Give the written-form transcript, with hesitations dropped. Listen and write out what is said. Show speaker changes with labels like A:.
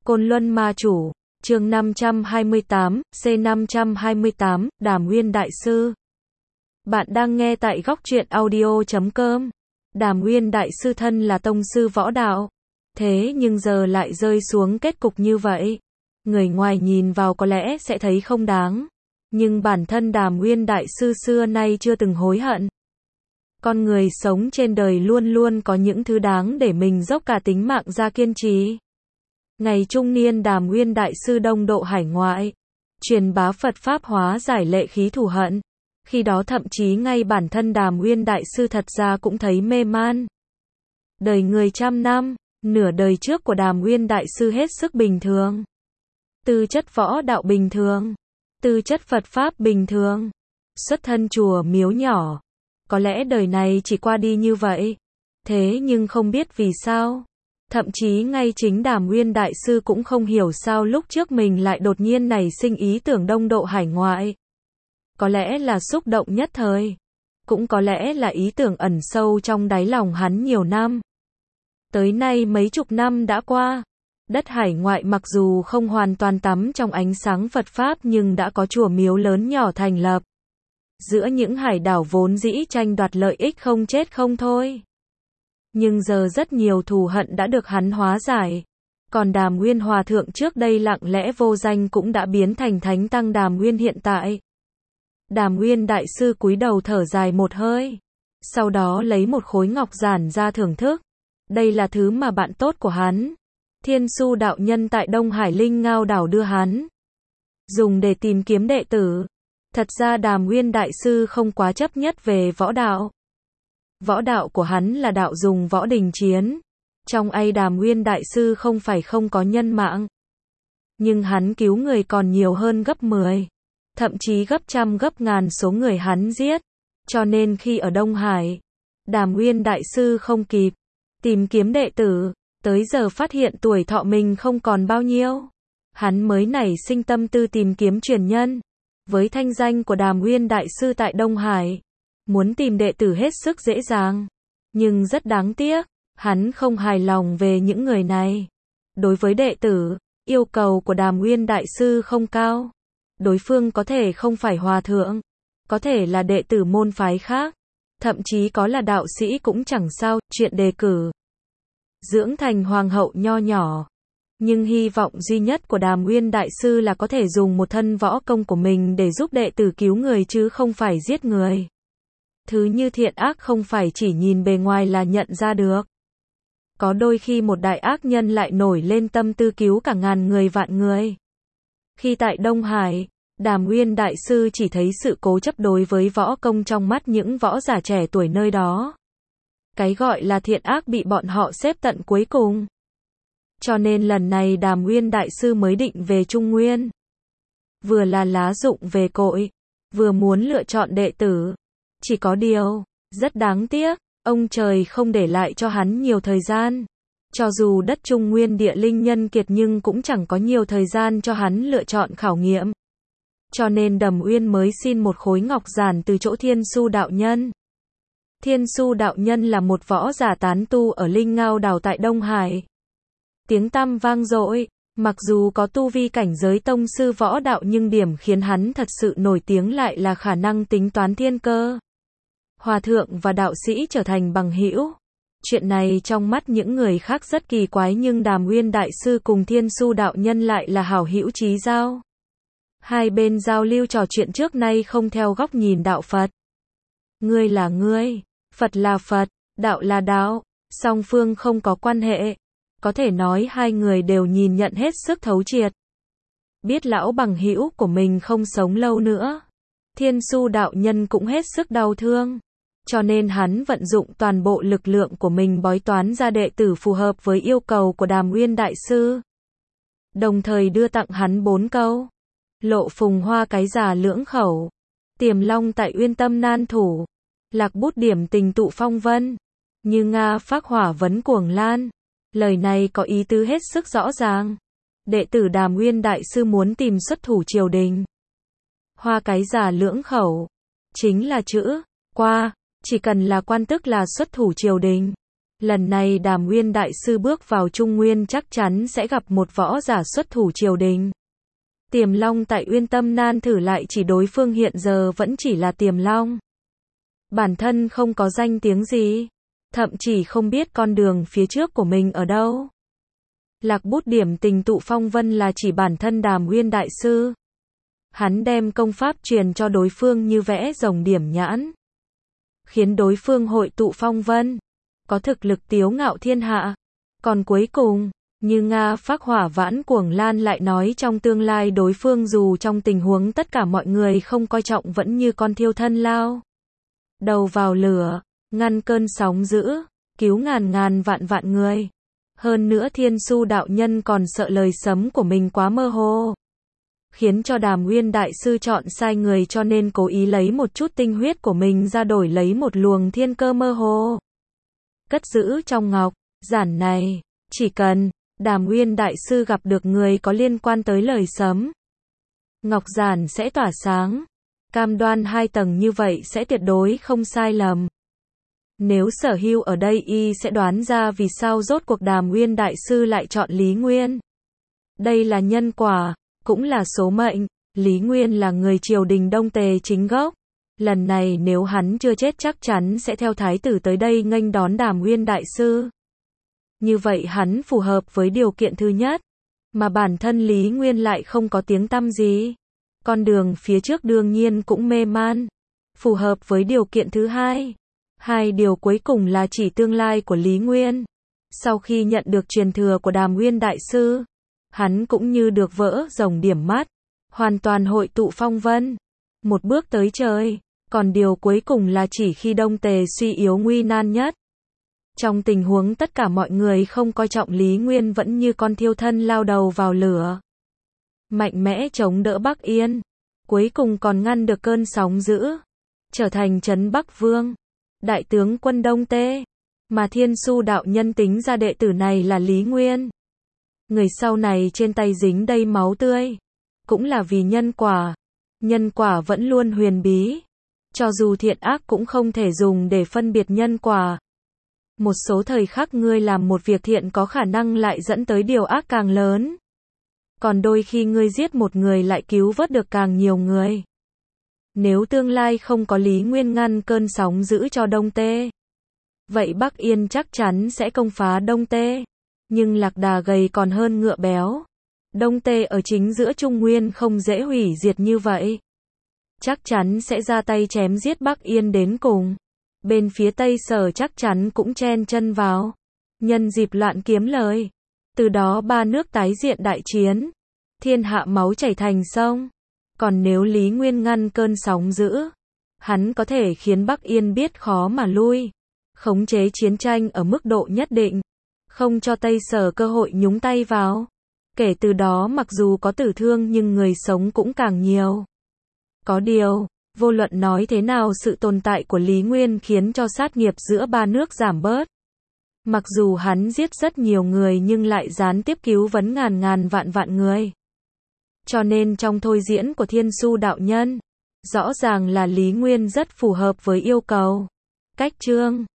A: Côn Luân Ma Chủ, chương 528, C528, Đàm Nguyên Đại Sư. Bạn đang nghe tại góc truyện audio.com. Đàm Nguyên Đại Sư thân là tông sư võ đạo. Thế nhưng giờ lại rơi xuống kết cục như vậy. Người ngoài nhìn vào có lẽ sẽ thấy không đáng. Nhưng bản thân Đàm Nguyên Đại Sư xưa nay chưa từng hối hận. Con người sống trên đời luôn luôn có những thứ đáng để mình dốc cả tính mạng ra kiên trì. Ngày trung niên Đàm Nguyên Đại Sư đông độ hải ngoại, truyền bá Phật Pháp hóa giải lệ khí thù hận. Khi đó thậm chí ngay bản thân Đàm Nguyên Đại Sư thật ra cũng thấy mê man. Đời người trăm năm, nửa đời trước của Đàm Nguyên Đại Sư hết sức bình thường. Tư chất võ đạo bình thường, tư chất Phật Pháp bình thường, xuất thân chùa miếu nhỏ. Có lẽ đời này chỉ qua đi như vậy. Thế nhưng không biết vì sao. Thậm chí ngay chính Đàm Nguyên Đại Sư cũng không hiểu sao lúc trước mình lại đột nhiên nảy sinh ý tưởng đông độ hải ngoại. Có lẽ là xúc động nhất thời. Cũng có lẽ là ý tưởng ẩn sâu trong đáy lòng hắn nhiều năm. Tới nay mấy chục năm đã qua. Đất hải ngoại mặc dù không hoàn toàn tắm trong ánh sáng Phật Pháp nhưng đã có chùa miếu lớn nhỏ thành lập. Giữa những hải đảo vốn dĩ tranh đoạt lợi ích không chết không thôi. Nhưng giờ rất nhiều thù hận đã được hắn hóa giải. Còn Đàm Nguyên Hòa Thượng trước đây lặng lẽ vô danh cũng đã biến thành Thánh Tăng Đàm Nguyên hiện tại. Đàm Nguyên Đại Sư cúi đầu thở dài một hơi. Sau đó lấy một khối ngọc giản ra thưởng thức. Đây là thứ mà bạn tốt của hắn, Thiên Su đạo nhân tại Đông Hải Linh Ngao đảo đưa hắn. Dùng để tìm kiếm đệ tử. Thật ra Đàm Nguyên Đại Sư không quá chấp nhất về võ đạo. Võ đạo của hắn là đạo dùng võ đình chiến. Trong ấy Đàm Nguyên Đại Sư không phải không có nhân mạng. Nhưng hắn cứu người còn nhiều hơn gấp 10. Thậm chí gấp trăm gấp ngàn số người hắn giết. Cho nên khi ở Đông Hải, Đàm Nguyên Đại Sư không kịp tìm kiếm đệ tử. Tới giờ phát hiện tuổi thọ mình không còn bao nhiêu. Hắn mới nảy sinh tâm tư tìm kiếm truyền nhân. Với thanh danh của Đàm Nguyên Đại Sư tại Đông Hải, muốn tìm đệ tử hết sức dễ dàng. Nhưng rất đáng tiếc, hắn không hài lòng về những người này. Đối với đệ tử, yêu cầu của Đàm Nguyên Đại Sư không cao. Đối phương có thể không phải hòa thượng, có thể là đệ tử môn phái khác, thậm chí có là đạo sĩ cũng chẳng sao, chuyện đề cử dưỡng thành hoàng hậu nho nhỏ. Nhưng hy vọng duy nhất của Đàm Nguyên Đại Sư là có thể dùng một thân võ công của mình để giúp đệ tử cứu người chứ không phải giết người. Thứ như thiện ác không phải chỉ nhìn bề ngoài là nhận ra được. Có đôi khi một đại ác nhân lại nổi lên tâm tư cứu cả ngàn người vạn người. Khi tại Đông Hải, Đàm Nguyên Đại Sư chỉ thấy sự cố chấp đối với võ công trong mắt những võ giả trẻ tuổi nơi đó. Cái gọi là thiện ác bị bọn họ xếp tận cuối cùng. Cho nên lần này Đàm Nguyên Đại Sư mới định về Trung Nguyên. Vừa là lá dụng về cội, vừa muốn lựa chọn đệ tử. Chỉ có điều, rất đáng tiếc, ông trời không để lại cho hắn nhiều thời gian. Cho dù đất Trung Nguyên địa linh nhân kiệt nhưng cũng chẳng có nhiều thời gian cho hắn lựa chọn khảo nghiệm. Cho nên Đàm Nguyên mới xin một khối ngọc giản từ chỗ Thiên Su đạo nhân. Thiên Su đạo nhân là một võ giả tán tu ở Linh Ngao đảo tại Đông Hải. Tiếng tăm vang dội, mặc dù có tu vi cảnh giới tông sư võ đạo nhưng điểm khiến hắn thật sự nổi tiếng lại là khả năng tính toán thiên cơ. Hòa thượng và đạo sĩ trở thành bằng hữu. Chuyện này trong mắt những người khác rất kỳ quái nhưng Đàm Nguyên Đại Sư cùng Thiên Su đạo nhân lại là hảo hữu chí giao. Hai bên giao lưu trò chuyện trước nay không theo góc nhìn đạo Phật. Ngươi là ngươi, Phật là Phật, đạo là đạo, song phương không có quan hệ. Có thể nói hai người đều nhìn nhận hết sức thấu triệt. Biết lão bằng hữu của mình không sống lâu nữa. Thiên Su đạo nhân cũng hết sức đau thương. Cho nên hắn vận dụng toàn bộ lực lượng của mình bói toán ra đệ tử phù hợp với yêu cầu của Đàm Nguyên Đại Sư. Đồng thời đưa tặng hắn 4 câu. Lộ phùng hoa cái già lưỡng khẩu. Tiềm long tại uyên tâm nan thủ. Lạc bút điểm tình tụ phong vân. Như Nga phác hỏa vấn cuồng lan. Lời này có ý tứ hết sức rõ ràng. Đệ tử Đàm Nguyên Đại Sư muốn tìm xuất thủ triều đình. Hoa cái già lưỡng khẩu. Chính là chữ, qua, chỉ cần là quan tức là xuất thủ triều đình. Lần này Đàm Nguyên Đại Sư bước vào Trung Nguyên chắc chắn sẽ gặp một võ giả xuất thủ triều đình. Tiềm Long tại Uyên Tâm Nan thử lại chỉ đối phương hiện giờ vẫn chỉ là Tiềm Long. Bản thân không có danh tiếng gì, thậm chí không biết con đường phía trước của mình ở đâu. Lạc bút điểm tình tụ phong vân là chỉ bản thân Đàm Nguyên Đại Sư. Hắn đem công pháp truyền cho đối phương như vẽ rồng điểm nhãn, khiến đối phương hội tụ phong vân, có thực lực tiếu ngạo thiên hạ. Còn cuối cùng, như Nga phác hỏa vãn cuồng lan lại nói trong tương lai đối phương dù trong tình huống tất cả mọi người không coi trọng vẫn như con thiêu thân lao đầu vào lửa, ngăn cơn sóng dữ, cứu ngàn ngàn vạn vạn người. Hơn nữa Thiên Su đạo nhân còn sợ lời sấm của mình quá mơ hồ, khiến cho Đàm Nguyên Đại Sư chọn sai người, cho nên cố ý lấy một chút tinh huyết của mình ra đổi lấy một luồng thiên cơ mơ hồ, cất giữ trong ngọc giản này. Chỉ cần Đàm Nguyên Đại Sư gặp được người có liên quan tới lời sấm, ngọc giản sẽ tỏa sáng. Cam đoan 2 tầng như vậy sẽ tuyệt đối không sai lầm. Nếu Sở Hưu ở đây y sẽ đoán ra vì sao rốt cuộc Đàm Nguyên Đại Sư lại chọn Lý Nguyên. Đây là nhân quả, cũng là số mệnh. Lý Nguyên là người triều đình Đông Tề chính gốc. Lần này nếu hắn chưa chết chắc chắn sẽ theo thái tử tới đây nghênh đón Đàm Nguyên Đại Sư. Như vậy hắn phù hợp với điều kiện thứ nhất, mà bản thân Lý Nguyên lại không có tiếng tăm gì. Con đường phía trước đương nhiên cũng mê man. Phù hợp với điều kiện thứ hai. 2 điều cuối cùng là chỉ tương lai của Lý Nguyên. Sau khi nhận được truyền thừa của Đàm Nguyên Đại Sư, hắn cũng như được vỡ rồng điểm mắt, hoàn toàn hội tụ phong vân, một bước tới trời. Còn điều cuối cùng là chỉ khi Đông Tề suy yếu nguy nan nhất, trong tình huống tất cả mọi người không coi trọng Lý Nguyên vẫn như con thiêu thân lao đầu vào lửa, mạnh mẽ chống đỡ Bắc Yên, cuối cùng còn ngăn được cơn sóng dữ, trở thành trấn Bắc Vương, đại tướng quân Đông Tê. Mà Thiên Su đạo nhân tính ra đệ tử này là Lý Nguyên, người sau này trên tay dính đầy máu tươi, cũng là vì nhân quả. Nhân quả vẫn luôn huyền bí, cho dù thiện ác cũng không thể dùng để phân biệt nhân quả. Một số thời khắc ngươi làm một việc thiện có khả năng lại dẫn tới điều ác càng lớn. Còn đôi khi ngươi giết một người lại cứu vớt được càng nhiều người. Nếu tương lai không có Lý Nguyên ngăn cơn sóng dữ cho Đông Tê, vậy Bắc Yên chắc chắn sẽ công phá Đông Tê. Nhưng lạc đà gầy còn hơn ngựa béo. Đông Tê ở chính giữa Trung Nguyên không dễ hủy diệt như vậy. Chắc chắn sẽ ra tay chém giết Bắc Yên đến cùng. Bên phía Tây Sở chắc chắn cũng chen chân vào, nhân dịp loạn kiếm lời. Từ đó 3 nước tái diện đại chiến, thiên hạ máu chảy thành sông. Còn nếu Lý Nguyên ngăn cơn sóng dữ, hắn có thể khiến Bắc Yên biết khó mà lui, khống chế chiến tranh ở mức độ nhất định, không cho Tây Sở cơ hội nhúng tay vào. Kể từ đó mặc dù có tử thương nhưng người sống cũng càng nhiều. Có điều, vô luận nói thế nào sự tồn tại của Lý Nguyên khiến cho sát nghiệp giữa 3 nước giảm bớt. Mặc dù hắn giết rất nhiều người nhưng lại gián tiếp cứu vấn ngàn ngàn vạn vạn người. Cho nên trong thôi diễn của Thiên Su đạo nhân, rõ ràng là Lý Nguyên rất phù hợp với yêu cầu. Cách chương